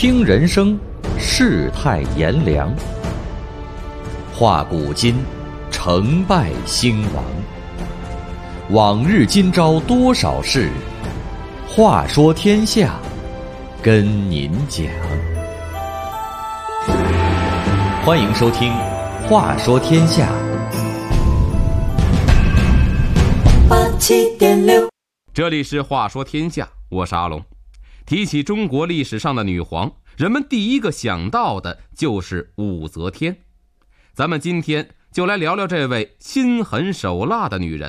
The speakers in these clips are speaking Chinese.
听人生，世态炎凉，话古今，成败兴亡。往日今朝多少事，话说天下，跟您讲。欢迎收听《话说天下》。 87.6， 这里是话说天下，我是阿龙。提起中国历史上的女皇，人们第一个想到的就是武则天。咱们今天就来聊聊这位心狠手辣的女人。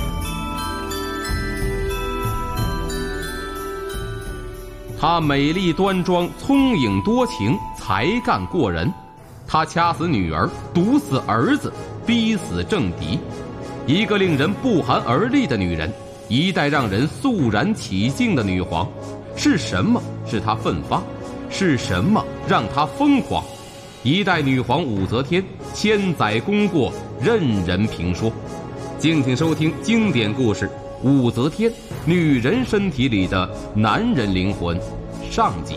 她美丽端庄，聪颖多情，才干过人。她掐死女儿，毒死儿子，逼死政敌。一个令人不寒而栗的女人，一代让人肃然起敬的女皇。是什么使她奋发？是什么让她疯狂？一代女皇武则天，千载功过，任人评说。敬请收听经典故事《武则天：女人身体里的男人灵魂》上集。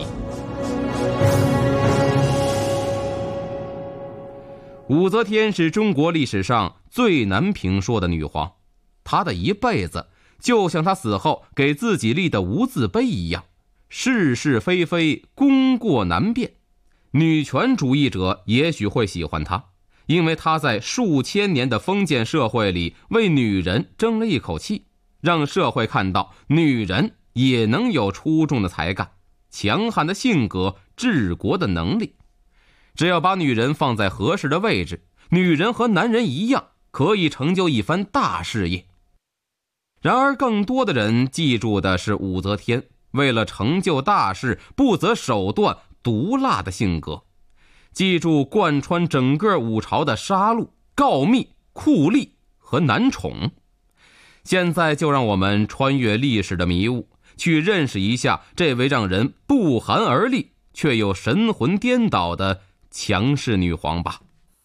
武则天是中国历史上最难评说的女皇，她的一辈子就像她死后给自己立的无字碑一样，是是非非，功过难辨。女权主义者也许会喜欢她，因为她在数千年的封建社会里为女人争了一口气，让社会看到女人也能有出众的才干、强悍的性格、治国的能力。只要把女人放在合适的位置，女人和男人一样，可以成就一番大事业。然而更多的人记住的是武则天为了成就大事不择手段、毒辣的性格，记住贯穿整个武朝的杀戮、告密、酷吏和男宠。现在就让我们穿越历史的迷雾，去认识一下这位让人不寒而栗却又神魂颠倒的强势女皇吧。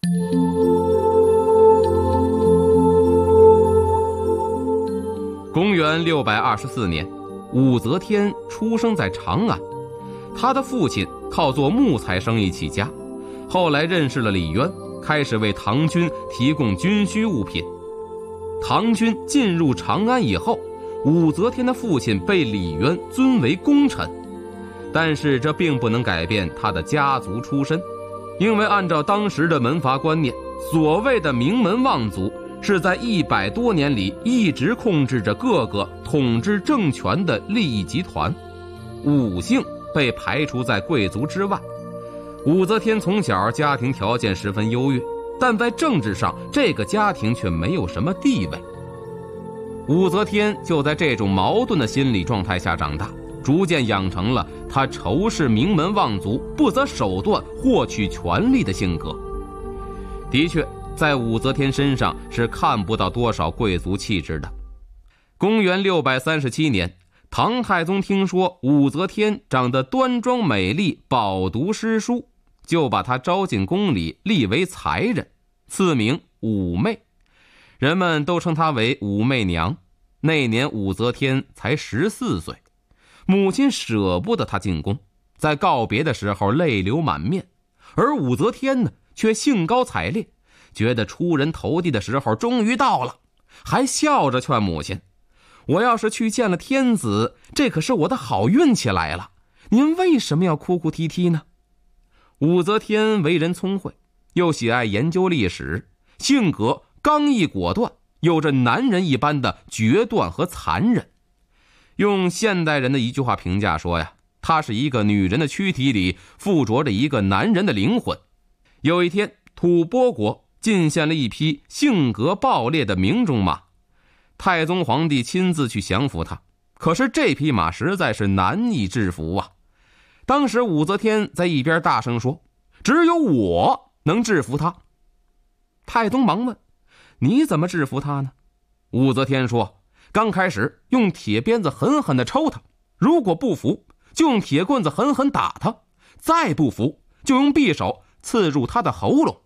公元624年，武则天出生在长安。她的父亲靠做木材生意起家，后来认识了李渊，开始为唐军提供军需物品。唐军进入长安以后，武则天的父亲被李渊尊为功臣，但是这并不能改变他的家族出身，因为按照当时的门阀观念，所谓的名门望族是在100多年里一直控制着各个统治政权的利益集团，武姓被排除在贵族之外。武则天从小家庭条件十分优越，但在政治上这个家庭却没有什么地位。武则天就在这种矛盾的心理状态下长大，逐渐养成了她仇视名门望族、不择手段获取权力的性格。的确，在武则天身上是看不到多少贵族气质的。公元637年，唐太宗听说武则天长得端庄美丽、饱读诗书，就把她招进宫里，立为才人，赐名武媚。人们都称她为武媚娘。那年武则天才14岁，母亲舍不得她进宫，在告别的时候泪流满面，而武则天呢，却兴高采烈，觉得出人头地的时候终于到了，还笑着劝母亲：我要是去见了天子，这可是我的好运气来了，您为什么要哭哭啼啼呢？武则天为人聪慧，又喜爱研究历史，性格刚毅果断，有着男人一般的决断和残忍。用现代人的一句话评价说呀，她是一个女人的躯体里附着着一个男人的灵魂。有一天，吐蕃国进献了一匹性格暴烈的明种马，太宗皇帝亲自去降服他，可是这匹马实在是难以制服啊。当时武则天在一边大声说：只有我能制服他。太宗忙问：你怎么制服他呢？武则天说：刚开始用铁鞭子狠狠地抽他，如果不服就用铁棍子狠狠打他，再不服就用匕首刺入他的喉咙。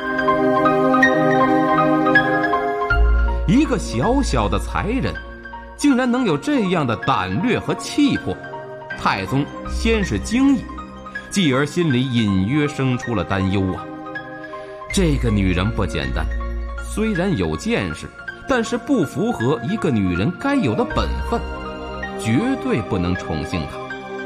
一个小小的才人， 竟然能有这样的胆略和气魄，太宗先是惊异，继而心里隐约生出了担忧啊。这个女人不简单，虽然有见识，但是不符合一个女人该有的本分，绝对不能宠幸她。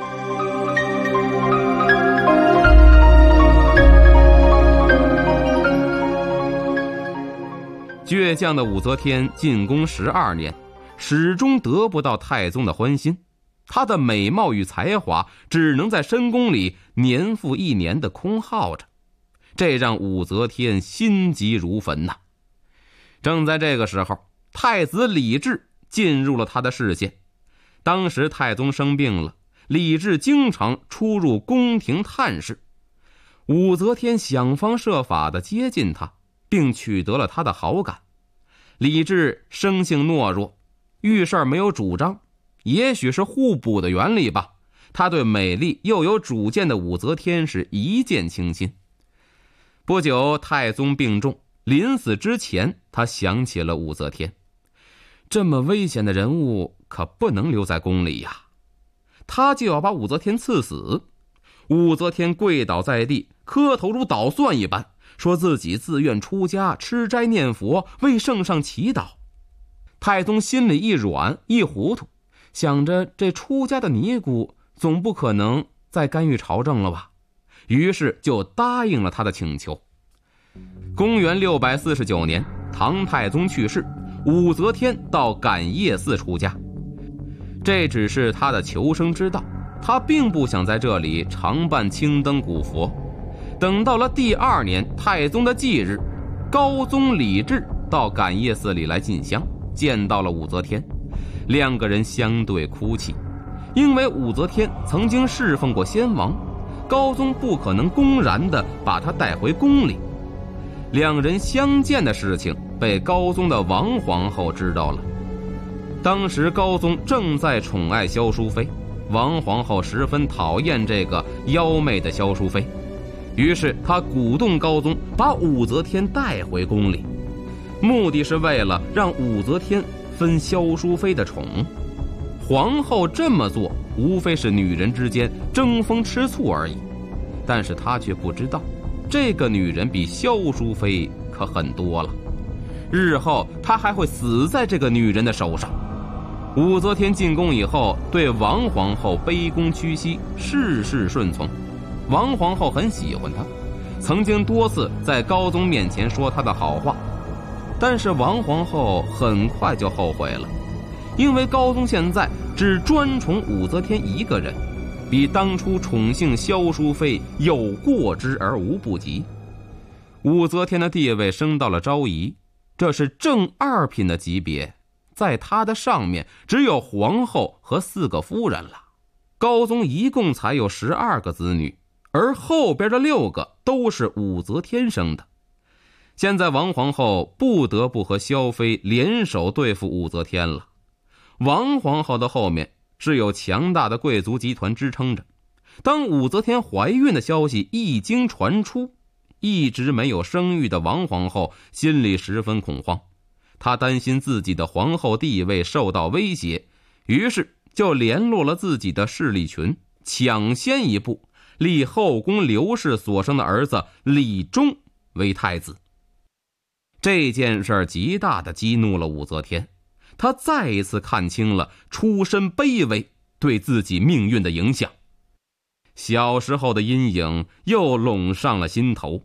倔强的武则天进宫12年，始终得不到太宗的欢心，她的美貌与才华只能在深宫里年复一年地空耗着，这让武则天心急如焚呐。正在这个时候，太子李治进入了他的视线。当时太宗生病了，李治经常出入宫廷探视，武则天想方设法地接近他，并取得了他的好感。李治生性懦弱，遇事没有主张，也许是互补的原理吧，他对美丽又有主见的武则天是一见倾心。不久，太宗病重，临死之前，他想起了武则天。这么危险的人物可不能留在宫里呀，他就要把武则天赐死。武则天跪倒在地，磕头如捣蒜一般，说自己自愿出家，吃斋念佛，为圣上祈祷。太宗心里一软一糊涂，想着这出家的尼姑总不可能再干预朝政了吧，于是就答应了他的请求。公元649年，唐太宗去世，武则天到感业寺出家。这只是他的求生之道，他并不想在这里常伴青灯古佛。等到了第2年太宗的忌日，高宗李治到感业寺里来进香，见到了武则天，两个人相对哭泣。因为武则天曾经侍奉过先王，高宗不可能公然地把她带回宫里。两人相见的事情被高宗的王皇后知道了。当时高宗正在宠爱萧淑妃，王皇后十分讨厌这个妖媚的萧淑妃，于是她鼓动高宗把武则天带回宫里，目的是为了让武则天分萧淑妃的宠。皇后这么做无非是女人之间争风吃醋而已，但是她却不知道，这个女人比萧淑妃可很多了，日后她还会死在这个女人的手上。武则天进宫以后，对王皇后卑躬屈膝，事事顺从。王皇后很喜欢她，曾经多次在高宗面前说她的好话。但是王皇后很快就后悔了，因为高宗现在只专宠武则天一个人，比当初宠幸萧淑妃有过之而无不及。武则天的地位升到了昭仪，这是正2品的级别，在她的上面只有皇后和4个夫人了。高宗一共才有12个子女，而后边的6个都是武则天生的。现在王皇后不得不和萧妃联手对付武则天了。王皇后的后面是有强大的贵族集团支撑着。当武则天怀孕的消息一经传出，一直没有生育的王皇后心里十分恐慌，她担心自己的皇后地位受到威胁，于是就联络了自己的势力群，抢先一步立后宫刘氏所生的儿子李忠为太子。这件事极大地激怒了武则天，她再一次看清了出身卑微对自己命运的影响。小时候的阴影又笼上了心头。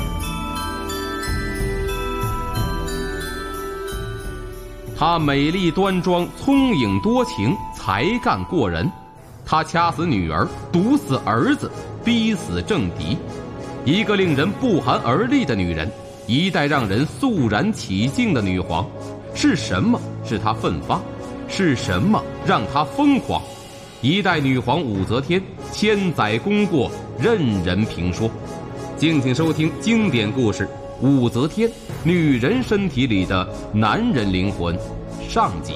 她美丽端庄，聪颖多情，才干过人。她掐死女儿，毒死儿子，逼死政敌。一个令人不寒而栗的女人，一代让人肃然起敬的女皇。是什么使她奋发？是什么让她疯狂？一代女皇武则天，千载功过，任人评说。敬请收听经典故事《武则天》，女人身体里的男人灵魂，上集。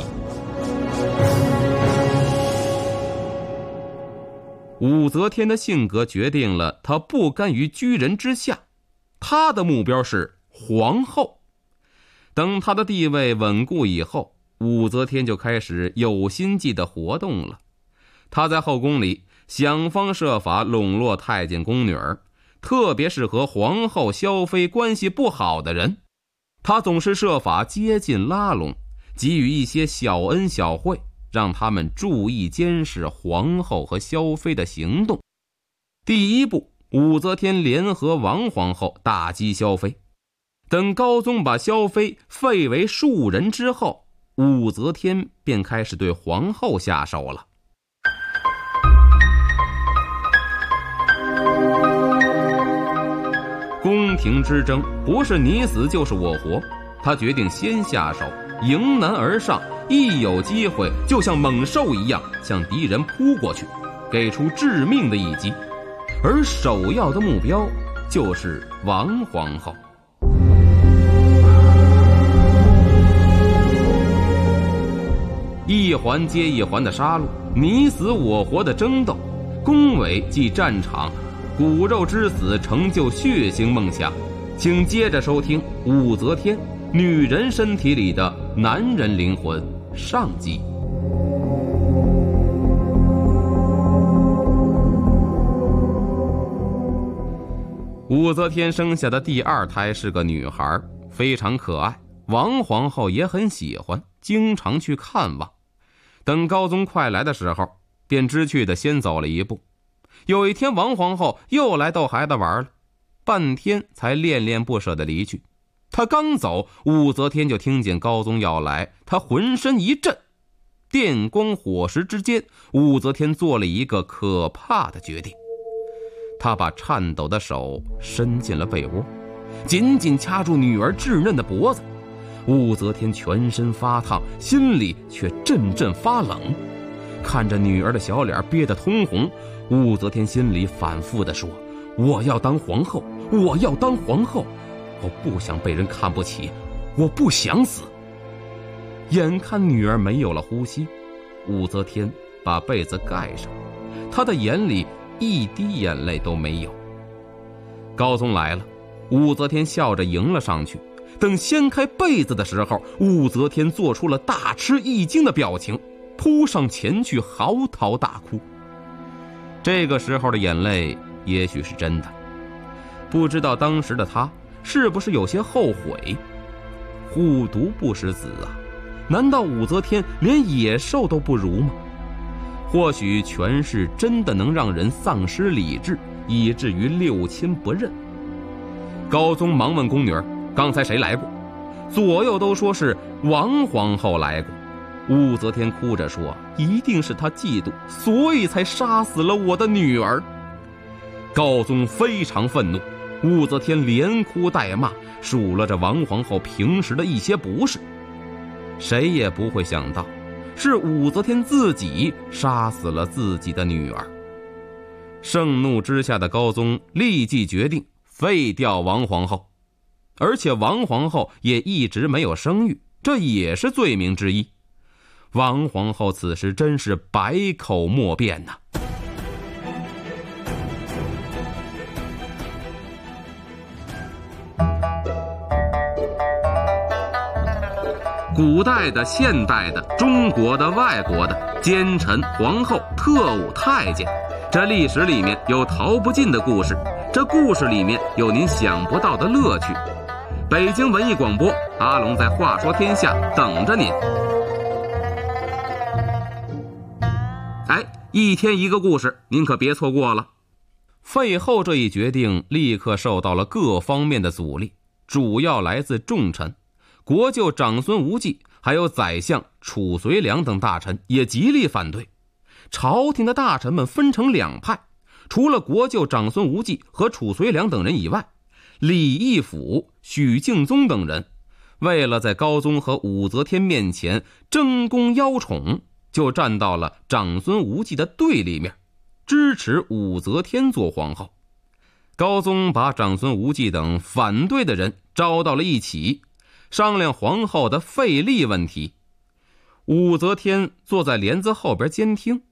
武则天的性格决定了她不甘于居人之下，她的目标是皇后。等她的地位稳固以后， 武则天就开始有心计的活动了。她在后宫里想方设法笼络太监宫女儿，特别是和皇后萧妃关系不好的人，她总是设法接近拉拢，给予一些小恩小惠，让他们注意监视皇后和萧妃的行动。第一步，武则天联合王皇后打击萧妃。等高宗把萧妃废为庶人之后，武则天便开始对皇后下手了。宫廷之争不是你死就是我活，她决定先下手，迎难而上，一有机会就像猛兽一样向敌人扑过去，给出致命的一击。而首要的目标就是王皇后。一环接一环的杀戮，你死我活的争斗，宫闱即战场，骨肉之死成就血腥梦想。请接着收听武则天，女人身体里的男人灵魂上集。武则天生下的第二胎是个女孩，非常可爱，王皇后也很喜欢，经常去看望。等高宗快来的时候，便知趣地先走了一步。有一天，王皇后又来逗孩子玩了，半天才恋恋不舍地离去。她刚走，武则天就听见高宗要来，她浑身一震。电光火石之间，武则天做了一个可怕的决定。她把颤抖的手伸进了被窝，紧紧掐住女儿稚嫩的脖子。武则天全身发烫，心里却阵阵发冷。看着女儿的小脸憋得通红，武则天心里反复地说：我要当皇后，我要当皇后，我不想被人看不起，我不想死。眼看女儿没有了呼吸，武则天把被子盖上，她的眼里一滴眼泪都没有。高宗来了，武则天笑着迎了上去。等掀开被子的时候，武则天做出了大吃一惊的表情，扑上前去嚎啕大哭。这个时候的眼泪也许是真的，不知道当时的她是不是有些后悔。虎毒不食子啊，难道武则天连野兽都不如吗？或许权势真的能让人丧失理智，以至于六亲不认。高宗忙问宫女儿，刚才谁来过？左右都说是王皇后来过。武则天哭着说，一定是她嫉妒，所以才杀死了我的女儿。高宗非常愤怒，武则天连哭带骂，数落着王皇后平时的一些不是。谁也不会想到，是武则天自己杀死了自己的女儿。盛怒之下的高宗立即决定废掉王皇后，而且王皇后也一直没有生育，这也是罪名之一。王皇后此时真是百口莫辩呐。古代的、现代的、中国的、外国的，奸臣、皇后、特务、太监，这历史里面有逃不尽的故事，这故事里面有您想不到的乐趣。北京文艺广播，阿龙在话说天下等着您。一天一个故事，您可别错过了。废后这一决定立刻受到了各方面的阻力，主要来自重臣。国舅长孙无忌还有宰相褚遂良等大臣也极力反对。朝廷的大臣们分成两派，除了国舅长孙无忌和褚遂良等人以外，李义府、许敬宗等人为了在高宗和武则天面前争功邀宠，就站到了长孙无忌的对立面，支持武则天做皇后。高宗把长孙无忌等反对的人招到了一起，商量皇后的废立问题。武则天坐在帘子后边监听。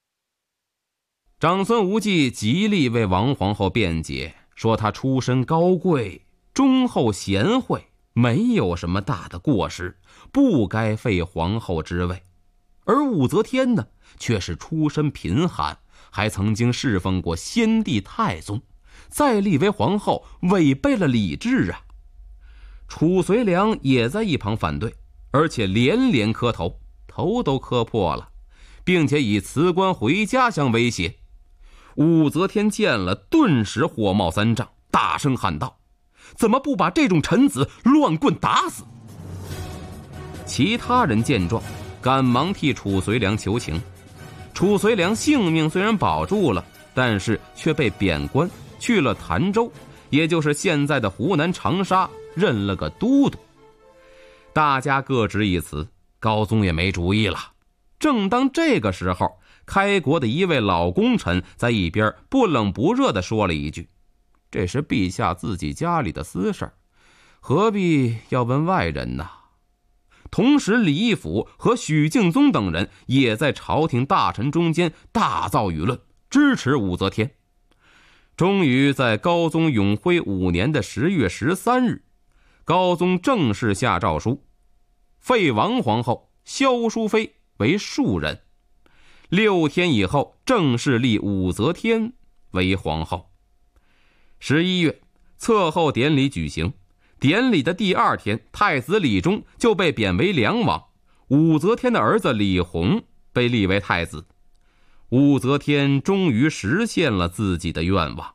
长孙无忌极力为王皇后辩解，说她出身高贵，忠厚贤惠， 没有什么大的过失，不该废皇后之位。而武则天呢，却是出身贫寒，还曾经侍奉过先帝太宗，再立为皇后，违背了礼制啊！褚遂良也在一旁反对，而且连连磕头，头都磕破了，并且以辞官回家相威胁。武则天见了，顿时火冒三丈，大声喊道：怎么不把这种臣子乱棍打死？其他人见状，赶忙替褚遂良求情。褚遂良性命虽然保住了，但是却被贬官去了潭州，也就是现在的湖南长沙，任了个都督。大家各执一词，高宗也没主意了。正当这个时候，开国的一位老功臣在一边不冷不热地说了一句：这是陛下自己家里的私事，何必要问外人呢？同时李义府和许敬宗等人也在朝廷大臣中间大造舆论，支持武则天。终于在高宗永徽5年的10月13日，高宗正式下诏书，废王皇后萧淑妃为庶人，6天以后正式立武则天为皇后。11月，册后典礼举行，典礼的第2天，太子李忠就被贬为梁王，武则天的儿子李弘被立为太子。武则天终于实现了自己的愿望。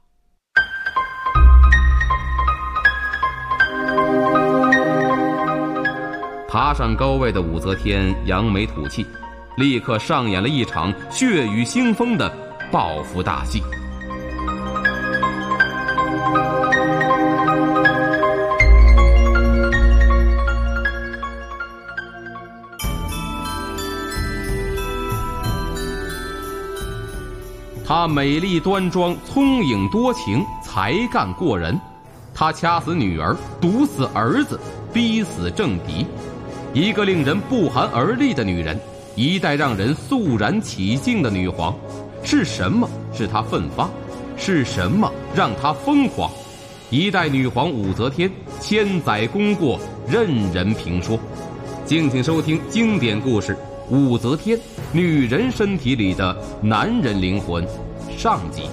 爬上高位的武则天扬眉吐气，立刻上演了一场血雨腥风的报复大戏。她美丽端庄，聪颖多情，才干过人。她掐死女儿，毒死儿子，逼死政敌，一个令人不寒而栗的女人，一代让人肃然起敬的女皇。是什么使她奋发？是什么让她疯狂？一代女皇武则天，千载功过，任人评说。敬请收听经典故事《武则天》，女人身体里的男人灵魂，上集。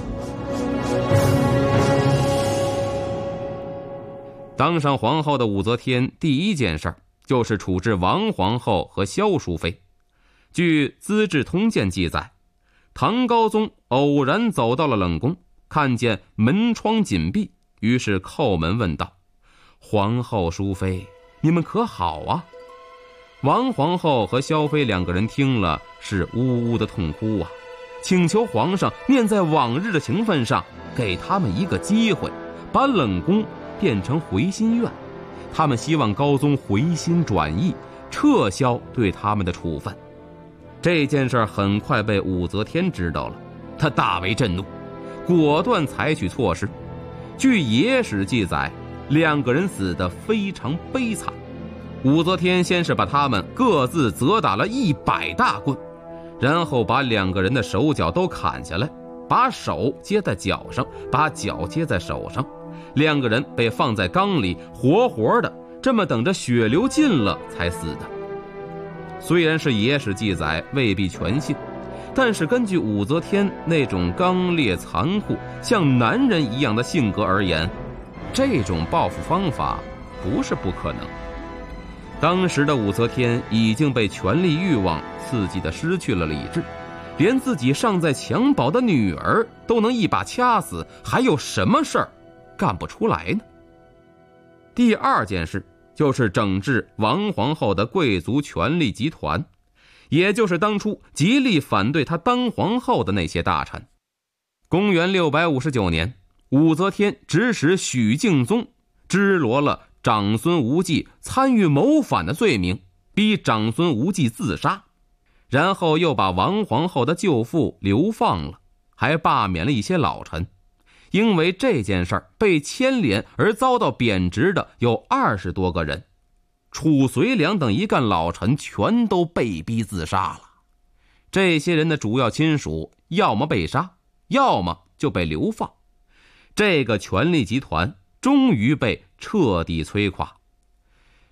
当上皇后的武则天第一件事就是处置王皇后和萧淑妃。据《资治通鉴》记载，唐高宗偶然走到了冷宫，看见门窗紧闭，于是叩门问道：皇后淑妃，你们可好啊？王皇后和萧妃两个人听了是呜呜的痛哭啊，请求皇上念在往日的情分上，给他们一个机会，把冷宫变成回心院。他们希望高宗回心转意，撤销对他们的处分。这件事很快被武则天知道了，她大为震怒，果断采取措施。据野史记载，两个人死得非常悲惨。武则天先是把他们各自责打了100大棍，然后把两个人的手脚都砍下来，把手接在脚上，把脚接在手上，两个人被放在缸里，活活的这么等着血流尽了才死的。虽然是野史记载，未必全信，但是根据武则天那种刚烈残酷像男人一样的性格而言，这种报复方法不是不可能。当时的武则天已经被权力欲望刺激得失去了理智，连自己尚在襁褓的女儿都能一把掐死，还有什么事儿干不出来呢？第二件事就是整治王皇后的贵族权力集团，也就是当初极力反对她当皇后的那些大臣。公元659年，武则天指使许敬宗支罗了长孙无忌参与谋反的罪名，逼长孙无忌自杀，然后又把王皇后的舅父流放了，还罢免了一些老臣。因为这件事儿被牵连而遭到贬值的有20多个人，褚遂良等一干老臣全都被逼自杀了。这些人的主要亲属要么被杀，要么就被流放。这个权力集团终于被彻底摧垮。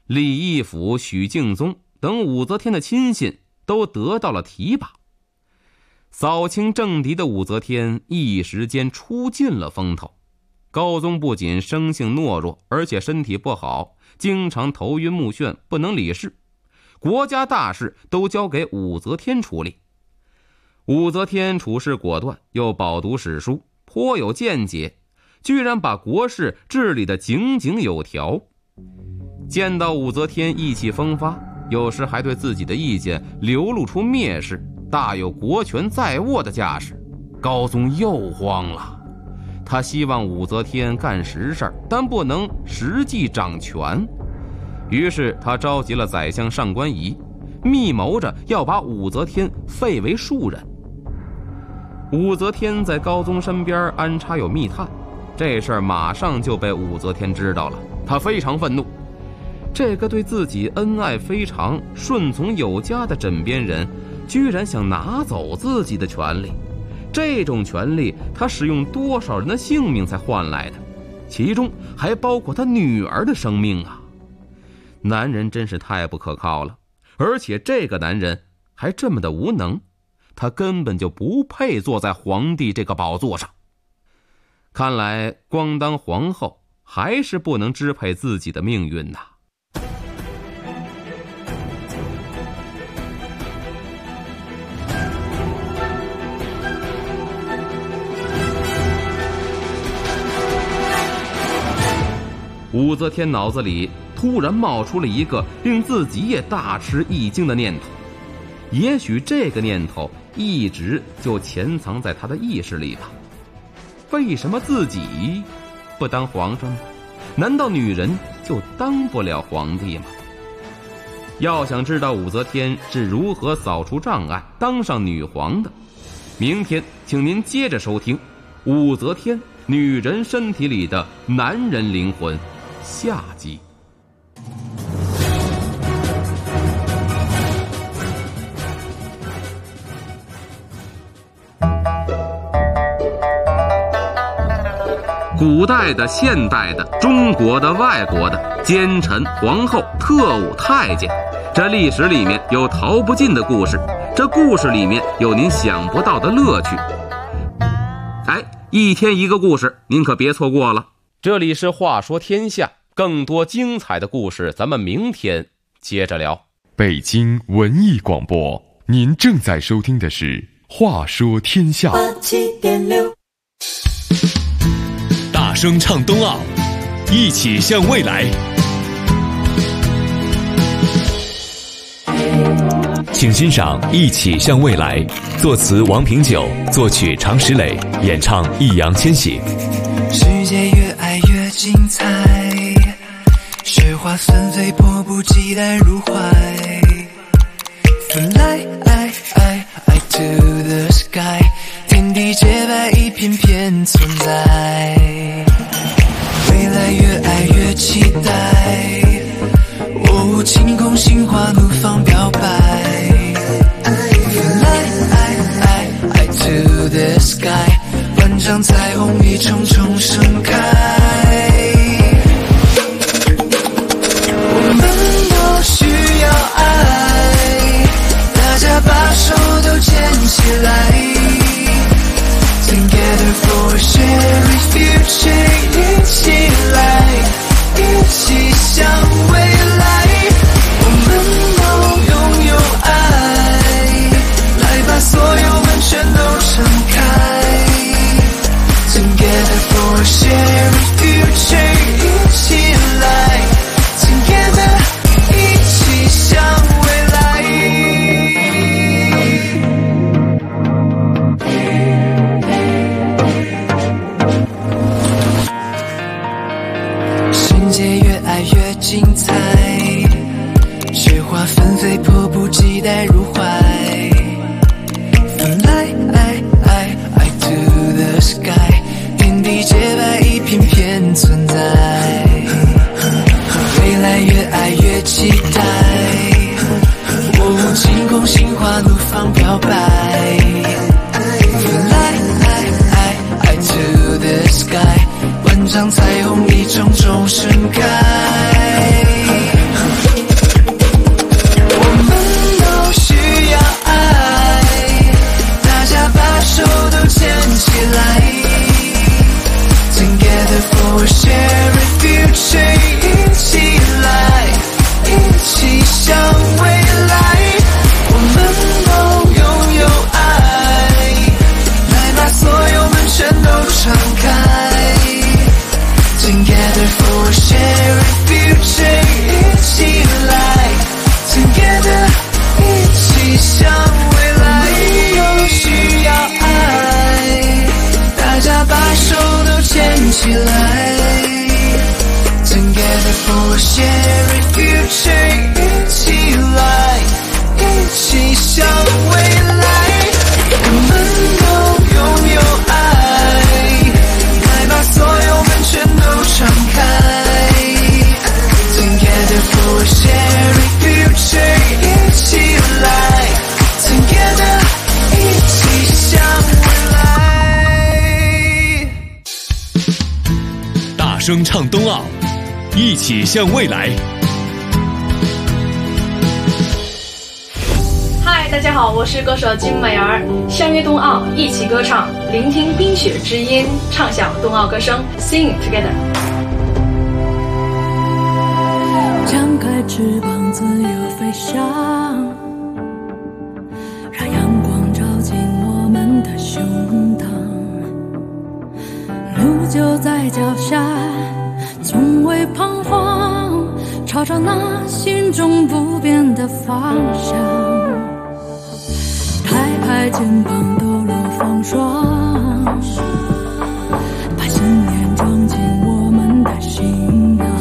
李义府、许敬宗等武则天的亲信都得到了提拔。扫清政敌的武则天一时间出尽了风头。高宗不仅生性懦弱，而且身体不好，经常头晕目眩，不能理事。国家大事都交给武则天处理。武则天处事果断，又饱读史书，颇有见解，居然把国事治理得井井有条。见到武则天意气风发，有时还对自己的意见流露出蔑视，大有国权在握的架势。高宗又慌了，他希望武则天干实事，但不能实际掌权。于是他召集了宰相上官仪，密谋着要把武则天废为庶人。武则天在高宗身边安插有密探，这事儿马上就被武则天知道了，她非常愤怒。这个对自己恩爱非常、顺从有加的枕边人，居然想拿走自己的权利。这种权利，他使用多少人的性命才换来的？其中还包括他女儿的生命啊！男人真是太不可靠了，而且这个男人还这么的无能，他根本就不配坐在皇帝这个宝座上。看来光当皇后还是不能支配自己的命运呐。武则天脑子里突然冒出了一个令自己也大吃一惊的念头，也许这个念头一直就潜藏在她的意识里吧。为什么自己不当皇上呢？难道女人就当不了皇帝吗？要想知道武则天是如何扫除障碍当上女皇的，明天请您接着收听武则天女人身体里的男人灵魂下集。古代的、现代的、中国的、外国的，奸臣、皇后、特务、太监，这历史里面有逃不尽的故事，这故事里面有您想不到的乐趣。一天一个故事，您可别错过了。这里是话说天下，更多精彩的故事咱们明天接着聊。 北京文艺广播，您正在收听的是话说天下。 87.6， 大声唱冬奥，一起向未来。请欣赏《一起向未来》，作词王平久，作曲常石磊，演唱易烊千玺。 世界越爱越精彩，雪花纷飞，迫不及待入怀。Fly to the sky， 天地洁白，一片片存在。未来越爱越期待，晴空心花怒放表白。Fly to the sky， 万丈彩虹一重重盛开。我们都需要爱，大家把手都牵起来。Together for a shared future， 一起来，一起向未来。我们都拥有爱，来把所有门全都敞开。Together for a shared future， 一起来 Together， 一起向未来。世界越爱越精彩，雪花纷飞，迫不及待入怀。Fly to the sky， 天地洁白，一片片存在。未来越爱越期待，晴空心花怒放表白。Fly to the sky， 万丈彩虹一重重盛开。 声唱冬奥，一起向未来。 嗨，大家好，我是歌手金美儿，相约冬奥，一起歌唱，聆听冰雪之音，唱响冬奥歌声 ，Sing together。 张开翅膀，自由飞翔，让阳光照进我们的胸膛。路就在脚下，从未彷徨，朝着那心中不变的方向。拍拍肩膀，抖落风霜，把信念装进我们的行囊。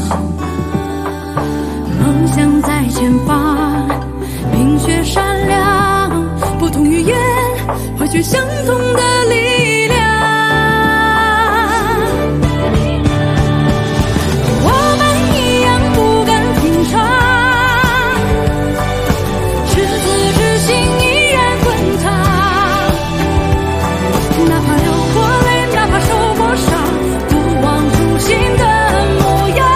梦想在前方，冰雪闪亮，不同语言汇聚相同的力量。我们一样不敢平常，赤子之心依然滚烫，哪怕流过泪，哪怕受过伤，不忘初心的模样。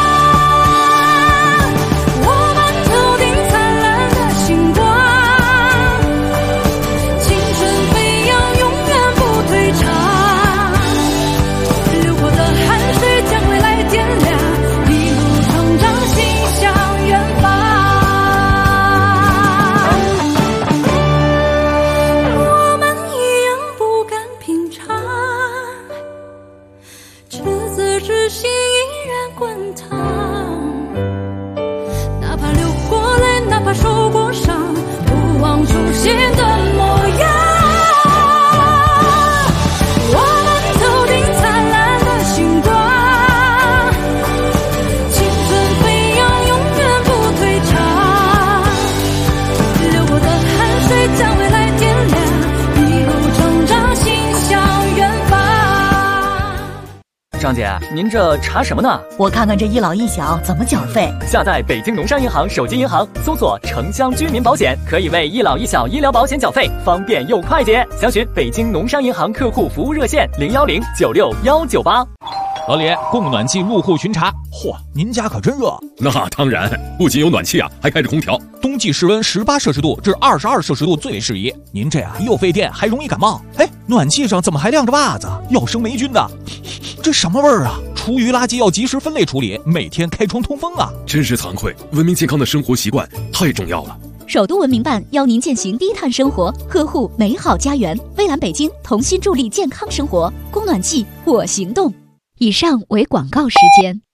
张姐，您这查什么呢？ 我看看这一老一小怎么缴费。 下载北京农商银行手机银行，搜索城乡居民保险，可以为一老一小医疗保险缴费，方便又快捷。详询北京农商银行客户服务热线010961198。 老李，供暖气入户巡查。 嚯，您家可真热。 那当然，不仅有暖气啊，还开着空调。 冬季室温18摄氏度至22摄氏度最为适宜。 您这啊又费电还容易感冒。哎，暖气上怎么还晾着袜子？要生霉菌的。这什么味儿啊？厨余垃圾要及时分类处理，每天开窗通风啊！ 真是惭愧，文明健康的生活习惯太重要了。 首都文明办邀您践行低碳生活，呵护美好家园。蔚蓝北京同心助力健康生活，供暖季我行动。以上为广告时间。